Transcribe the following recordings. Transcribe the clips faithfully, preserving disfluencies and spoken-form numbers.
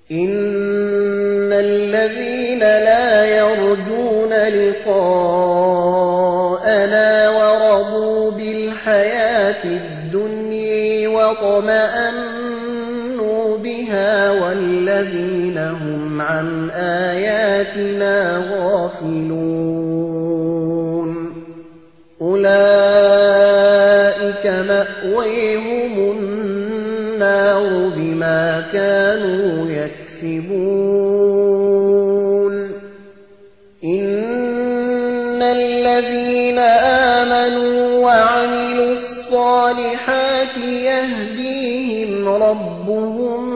إن الذين لا يرجون لقاءنا ورضوا بالحياة الدنيا واطمأنوا بها والذين هم عن آياتنا غافلون أولئك مأويهم النار بما كانوا يكسبون إن الذين آمنوا وعملوا الصالحات يهديهم ربهم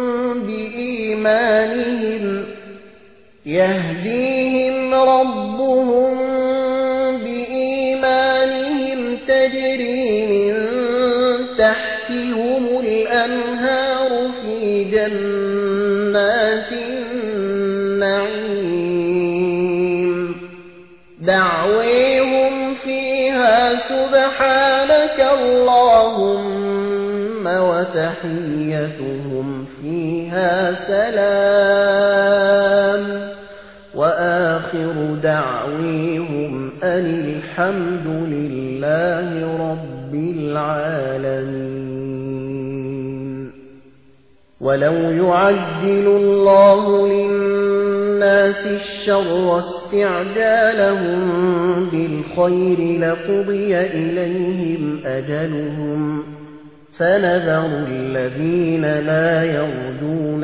بإيمانهم يهديهم ربهم بإيمانهم تجري من تحتهم الأنهار في جنات النعيم دعويهم فيها سبحانك اللهم وتحيتهم فيها سلام وآخر دعويهم أن الحمد لله رب العالمين ولو يعجل الله للناس الشر استعجالهم بالخير لقضي إليهم أجلهم فنذر الذين لا يرجون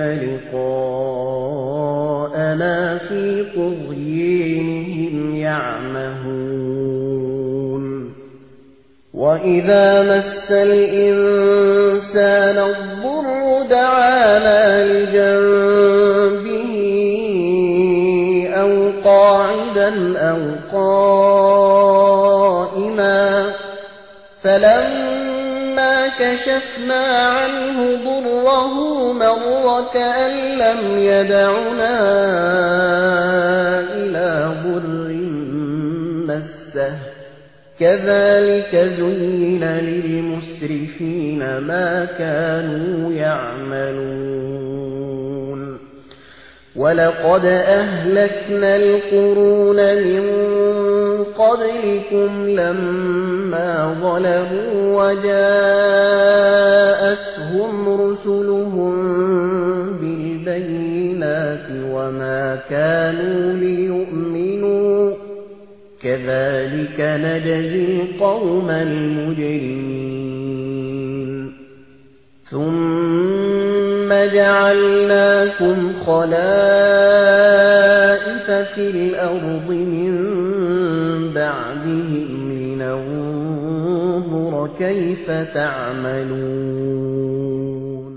لقاءنا في طغيانهم يعمهون وإذا مس الإنسان الضر دعانا لجنبه أو قاعدا أو قائما فلما كشفنا عنه ضره مر كأن لم يدعنا إلى ضر مسه كذلك زين للمسرفين ما كانوا يعملون ولقد أهلكنا القرون من قبلكم لما ظلموا وجاءتهم رسلهم بالبينات وما كانوا ليؤمنوا كذلك نجزي القوم المجرمين ثم جعلناكم خلائف في الأرض من بعدهم لننظر كيف تعملون